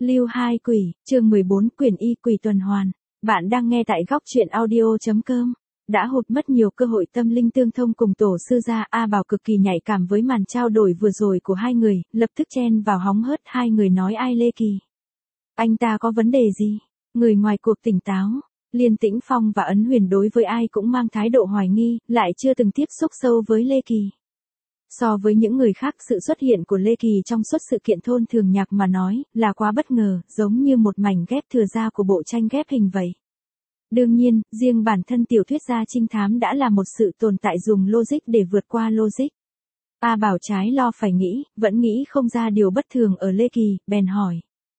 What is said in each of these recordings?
Lưu Hai Quỷ, chương 14 Quyền Y Quỷ Tuần Hoàn. Bạn đang nghe tại góc truyện audio.com. Đã hụt mất nhiều cơ hội tâm linh tương thông cùng tổ sư gia. A Bảo cực kỳ nhạy cảm với màn trao đổi vừa rồi của hai người, lập tức chen vào hóng hớt hai người nói ai Lê Kỳ. Anh ta có vấn đề gì? Người ngoài cuộc tỉnh táo. Liên Tĩnh Phong và Ấn Huyền đối với ai cũng mang thái độ hoài nghi, lại chưa từng tiếp xúc sâu với Lê Kỳ. So với những người khác, sự xuất hiện của Lê Kỳ trong suốt sự kiện thôn thường nhạc mà nói, là quá bất ngờ, giống như một mảnh ghép thừa ra của bộ tranh ghép hình vậy. Đương nhiên, riêng bản thân tiểu thuyết gia trinh thám đã là một sự tồn tại dùng logic để vượt qua logic. A Bảo trái lo phải nghĩ, vẫn nghĩ không ra điều bất thường ở Lê Kỳ, bèn hỏi.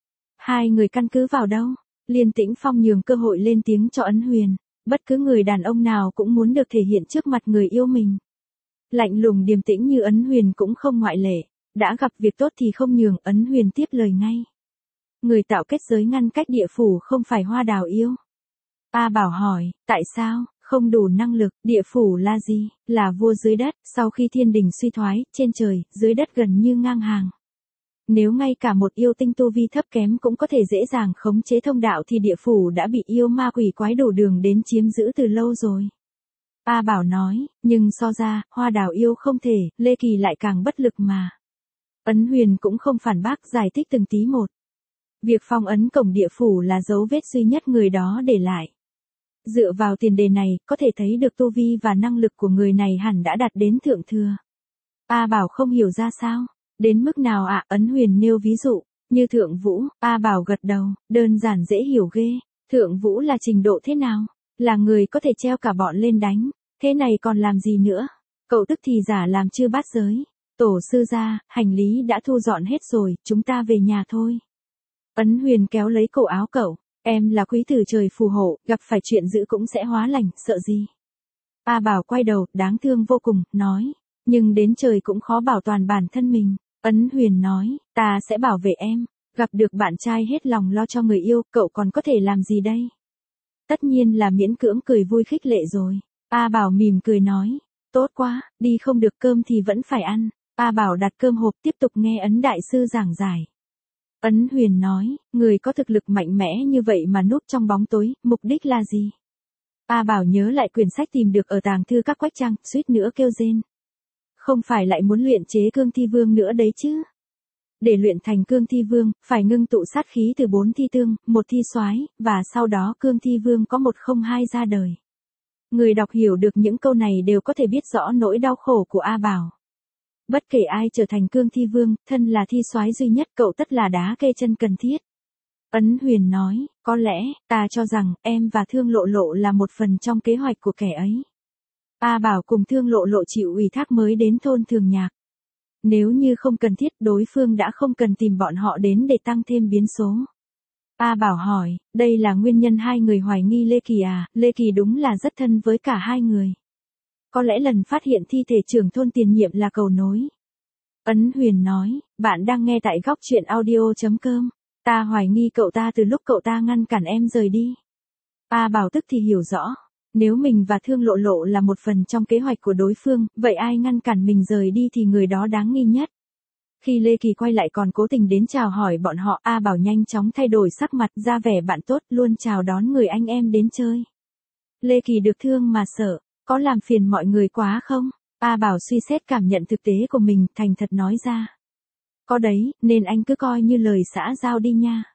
Hai người căn cứ vào đâu? Liên Tĩnh Phong nhường cơ hội lên tiếng cho Ấn Huyền. Bất cứ người đàn ông nào cũng muốn được thể hiện trước mặt người yêu mình. Lạnh lùng điềm tĩnh như Ấn Huyền cũng không ngoại lệ, đã gặp việc tốt thì không nhường. Ấn Huyền tiếp lời ngay. Người tạo kết giới ngăn cách địa phủ không phải Hoa Đào yêu. A Bảo hỏi, tại sao? Không đủ năng lực. Địa phủ là gì? Là vua dưới đất, sau khi thiên đình suy thoái, trên trời, dưới đất gần như ngang hàng. Nếu ngay cả một yêu tinh tu vi thấp kém cũng có thể dễ dàng khống chế thông đạo thì địa phủ đã bị yêu ma quỷ quái đủ đường đến chiếm giữ từ lâu rồi. A Bảo nói, nhưng so ra, Hoa Đào yêu không thể, Lê Kỳ lại càng bất lực mà. Ấn Huyền cũng không phản bác, giải thích từng tí một. Việc phong ấn cổng địa phủ là dấu vết duy nhất người đó để lại. Dựa vào tiền đề này, có thể thấy được tu vi và năng lực của người này hẳn đã đạt đến thượng thừa. A Bảo không hiểu ra sao. Đến mức nào ạ? Ấn Huyền nêu ví dụ, như Thượng Vũ. A Bảo gật đầu, đơn giản dễ hiểu ghê. Thượng Vũ là trình độ thế nào? Là người có thể treo cả bọn lên đánh. Thế này còn làm gì nữa? Cậu tức thì giả làm chưa bát giới. Tổ sư gia, hành lý đã thu dọn hết rồi, chúng ta về nhà thôi. Ấn Huyền kéo lấy cổ áo cậu. Em là quý tử trời phù hộ, gặp phải chuyện dữ cũng sẽ hóa lành, sợ gì? A Bảo quay đầu, đáng thương vô cùng, nói. Nhưng đến trời cũng khó bảo toàn bản thân mình. Ấn Huyền nói, ta sẽ bảo vệ em. Gặp được bạn trai hết lòng lo cho người yêu, cậu còn có thể làm gì đây? Tất nhiên là miễn cưỡng cười vui khích lệ rồi. A Bảo mỉm cười nói, tốt quá, đi không được cơm thì vẫn phải ăn. A Bảo đặt cơm hộp tiếp tục nghe Ấn Đại Sư giảng giải. Ấn Huyền nói, người có thực lực mạnh mẽ như vậy mà núp trong bóng tối, mục đích là gì? A Bảo nhớ lại quyển sách tìm được ở tàng thư các quách trang, suýt nữa kêu rên. Không phải lại muốn luyện chế cương thi vương nữa đấy chứ? Để luyện thành cương thi vương, phải ngưng tụ sát khí từ 4 thi tương, 1 thi soái, và sau đó cương thi vương có 102 ra đời. Người đọc hiểu được những câu này đều có thể biết rõ nỗi đau khổ của A Bảo. Bất kể ai trở thành cương thi vương, thân là thi soái duy nhất, cậu tất là đá kê chân cần thiết. Ấn Huyền nói, có lẽ, ta cho rằng, em và Thương Lộ Lộ là một phần trong kế hoạch của kẻ ấy. A Bảo cùng Thương Lộ Lộ chịu ủy thác mới đến thôn thường nhạc. Nếu như không cần thiết, đối phương đã không cần tìm bọn họ đến để tăng thêm biến số. A Bảo hỏi, đây là nguyên nhân hai người hoài nghi Lê Kỳ à? Lê Kỳ đúng là rất thân với cả hai người. Có lẽ lần phát hiện thi thể trưởng thôn tiền nhiệm là cầu nối. Ấn Huyền nói, bạn đang nghe tại góc truyện audio.com. Ta hoài nghi cậu ta từ lúc cậu ta ngăn cản em rời đi. A Bảo tức thì hiểu rõ. Nếu mình và Thương Lộ Lộ là một phần trong kế hoạch của đối phương, vậy ai ngăn cản mình rời đi thì người đó đáng nghi nhất. Khi Lê Kỳ quay lại còn cố tình đến chào hỏi bọn họ, A Bảo nhanh chóng thay đổi sắc mặt ra vẻ bạn tốt, luôn chào đón người anh em đến chơi. Lê Kỳ được thương mà sợ, có làm phiền mọi người quá không? A Bảo suy xét cảm nhận thực tế của mình, thành thật nói ra. Có đấy, nên anh cứ coi như lời xã giao đi nha.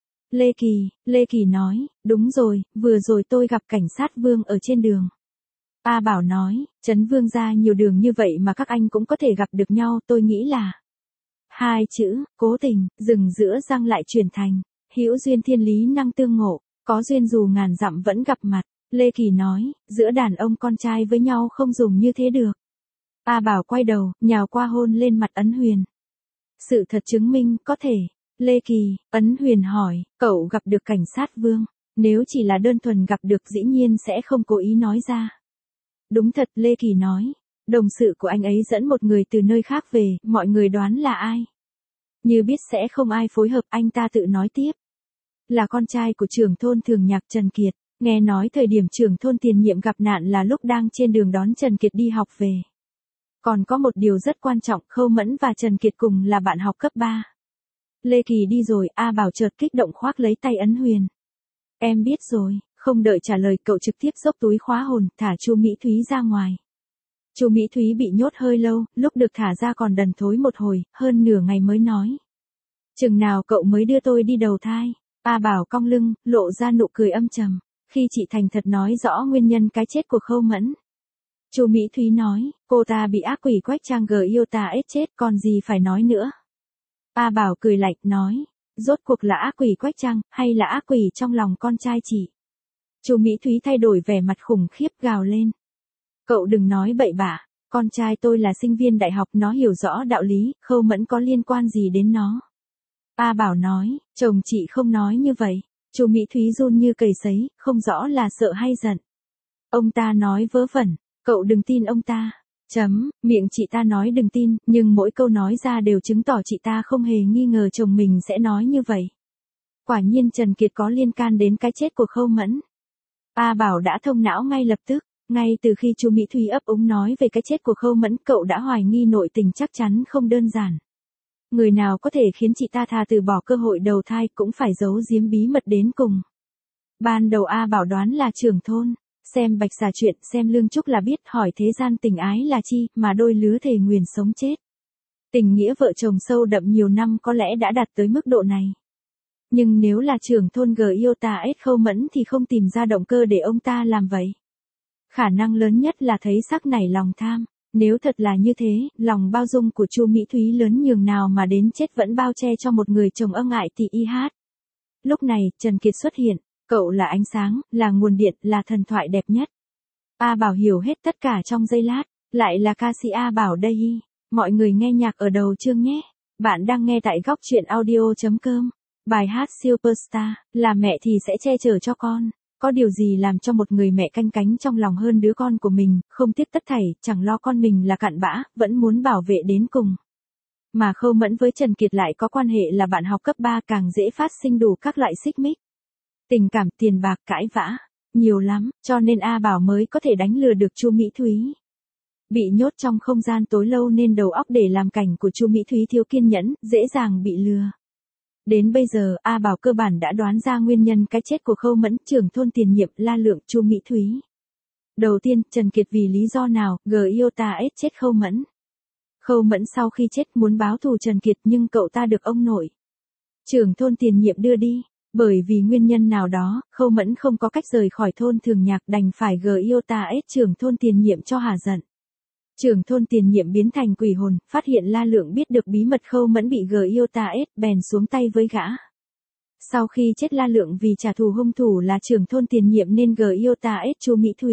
Lê Kỳ nói, đúng rồi, vừa rồi tôi gặp cảnh sát Vương ở trên đường. A Bảo nói, Trấn Vương ra nhiều đường như vậy mà các anh cũng có thể gặp được nhau, tôi nghĩ là. Hai chữ, cố tình, dừng giữa răng lại chuyển thành, hữu duyên thiên lý năng tương ngộ, có duyên dù ngàn dặm vẫn gặp mặt. Lê Kỳ nói, giữa đàn ông con trai với nhau không dùng như thế được. A Bảo quay đầu, nhào qua hôn lên mặt Ấn Huyền. Sự thật chứng minh, có thể. Lê Kỳ, Ấn Huyền hỏi, cậu gặp được cảnh sát Vương, nếu chỉ là đơn thuần gặp được dĩ nhiên sẽ không cố ý nói ra. Đúng thật, Lê Kỳ nói, đồng sự của anh ấy dẫn một người từ nơi khác về, mọi người đoán là ai? Như biết sẽ không ai phối hợp, anh ta tự nói tiếp. Là con trai của trưởng thôn thường nhạc Trần Kiệt, nghe nói thời điểm trưởng thôn tiền nhiệm gặp nạn là lúc đang trên đường đón Trần Kiệt đi học về. Còn có một điều rất quan trọng, Khâu Mẫn và Trần Kiệt cùng là bạn học cấp 3. Lê Kỳ đi rồi, A Bảo chợt kích động khoác lấy tay Ấn Huyền. Em biết rồi, không đợi trả lời cậu trực tiếp xốc túi khóa hồn, thả Chu Mỹ Thúy ra ngoài. Chu Mỹ Thúy bị nhốt hơi lâu, lúc được thả ra còn đần thối một hồi, hơn nửa ngày mới nói. Chừng nào cậu mới đưa tôi đi đầu thai? A Bảo cong lưng, lộ ra nụ cười âm trầm. Khi chị thành thật nói rõ nguyên nhân cái chết của Khâu Mẫn. Chu Mỹ Thúy nói, cô ta bị ác quỷ Quách Trang gờ yêu ta ết chết, còn gì phải nói nữa. A Bảo cười lạnh, nói, rốt cuộc là ác quỷ Quách Trang, hay là ác quỷ trong lòng con trai chị? Chu Mỹ Thúy thay đổi vẻ mặt khủng khiếp gào lên. Cậu đừng nói bậy bạ, con trai tôi là sinh viên đại học, nó hiểu rõ đạo lý, Khâu Mẫn có liên quan gì đến nó. A Bảo nói, chồng chị không nói như vậy. Chu Mỹ Thúy run như cầy sấy, không rõ là sợ hay giận. Ông ta nói vớ vẩn, cậu đừng tin ông ta. Miệng chị ta nói đừng tin, nhưng mỗi câu nói ra đều chứng tỏ chị ta không hề nghi ngờ chồng mình sẽ nói như vậy. Quả nhiên Trần Kiệt có liên can đến cái chết của Khâu Mẫn. A Bảo đã thông não ngay lập tức, ngay từ khi Chu Mỹ Thúy ấp úng nói về cái chết của Khâu Mẫn, cậu đã hoài nghi nội tình chắc chắn không đơn giản. Người nào có thể khiến chị ta tha từ bỏ cơ hội đầu thai cũng phải giấu giếm bí mật đến cùng. Ban đầu A Bảo đoán là trưởng thôn, xem Bạch Xà chuyện, xem Lương Trúc là biết, hỏi thế gian tình ái là chi, mà đôi lứa thề nguyền sống chết. Tình nghĩa vợ chồng sâu đậm nhiều năm có lẽ đã đạt tới mức độ này. Nhưng nếu là trưởng thôn gờ yêu ta ết Khâu Mẫn thì không tìm ra động cơ để ông ta làm vậy. Khả năng lớn nhất là thấy sắc nảy lòng tham. Nếu thật là như thế, lòng bao dung của Chu Mỹ Thúy lớn nhường nào mà đến chết vẫn bao che cho một người chồng ân ngại thì y hát. Lúc này, Trần Kiệt xuất hiện, cậu là ánh sáng, là nguồn điện, là thần thoại đẹp nhất. A Bảo hiểu hết tất cả trong giây lát, lại là ca sĩ A Bảo đây. Mọi người nghe nhạc ở đầu chương nhé. Bạn đang nghe tại góc truyện audio.com. Bài hát Superstar, là mẹ thì sẽ che chở cho con. Có điều gì làm cho một người mẹ canh cánh trong lòng hơn đứa con của mình, không tiếc tất thảy, chẳng lo con mình là cặn bã, vẫn muốn bảo vệ đến cùng. Mà Khâu Mẫn với Trần Kiệt lại có quan hệ là bạn học cấp 3, càng dễ phát sinh đủ các loại xích mích. Tình cảm, tiền bạc, cãi vã, nhiều lắm, cho nên A Bảo mới có thể đánh lừa được Chu Mỹ Thúy. Bị nhốt trong không gian tối lâu nên đầu óc để làm cảnh của Chu Mỹ Thúy thiếu kiên nhẫn, dễ dàng bị lừa. Đến bây giờ, A Bảo cơ bản đã đoán ra nguyên nhân cái chết của Khâu Mẫn, trưởng thôn tiền nhiệm, La Lượng, Chu Mỹ Thúy. Đầu tiên, Trần Kiệt vì lý do nào, yêu ta ết chết Khâu Mẫn. Khâu Mẫn sau khi chết muốn báo thù Trần Kiệt nhưng cậu ta được ông nội trưởng thôn tiền nhiệm đưa đi. Bởi vì nguyên nhân nào đó, Khâu Mẫn không có cách rời khỏi thôn Thường Nhạc, đành phải yêu ta ết trưởng thôn tiền nhiệm cho hả giận. Trưởng thôn tiền nhiệm biến thành quỷ hồn, phát hiện La Lượng biết được bí mật Khâu Mẫn bị yêu ta ết, bèn xuống tay với gã. Sau khi chết La Lượng vì trả thù hung thủ là trưởng thôn tiền nhiệm nên yêu ta ết Chu Mỹ Thúy.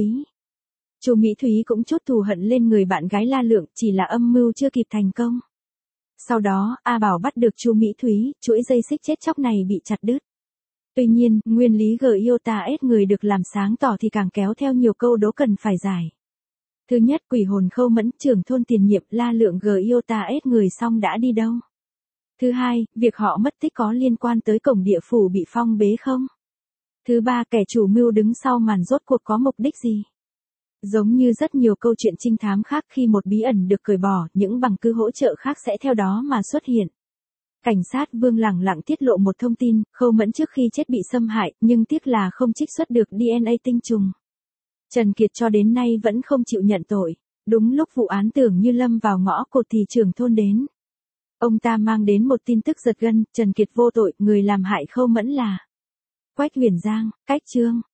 Chu Mỹ Thúy cũng chút thù hận lên người bạn gái La Lượng, chỉ là âm mưu chưa kịp thành công. Sau đó, A Bảo bắt được Chu Mỹ Thúy, chuỗi dây xích chết chóc này bị chặt đứt. Tuy nhiên, nguyên lý yêu ta ết người được làm sáng tỏ thì càng kéo theo nhiều câu đố cần phải giải. Thứ nhất, quỷ hồn Khâu Mẫn, trưởng thôn tiền nhiệm, La Lượng yêu ta ết người xong đã đi đâu? Thứ hai, việc họ mất tích có liên quan tới cổng địa phủ bị phong bế không? Thứ ba, kẻ chủ mưu đứng sau màn rốt cuộc có mục đích gì? Giống như rất nhiều câu chuyện trinh thám khác, khi một bí ẩn được cởi bỏ, những bằng cứ hỗ trợ khác sẽ theo đó mà xuất hiện. Cảnh sát Vương lẳng lặng tiết lộ một thông tin, Khâu Mẫn trước khi chết bị xâm hại, nhưng tiếc là không trích xuất được DNA tinh trùng. Trần Kiệt cho đến nay vẫn không chịu nhận tội. Đúng lúc vụ án tưởng như lâm vào ngõ cụt thì trưởng thôn đến. Ông ta mang đến một tin tức giật gân, Trần Kiệt vô tội, người làm hại Khâu Mẫn là Quách Huyền Giang. Cách chương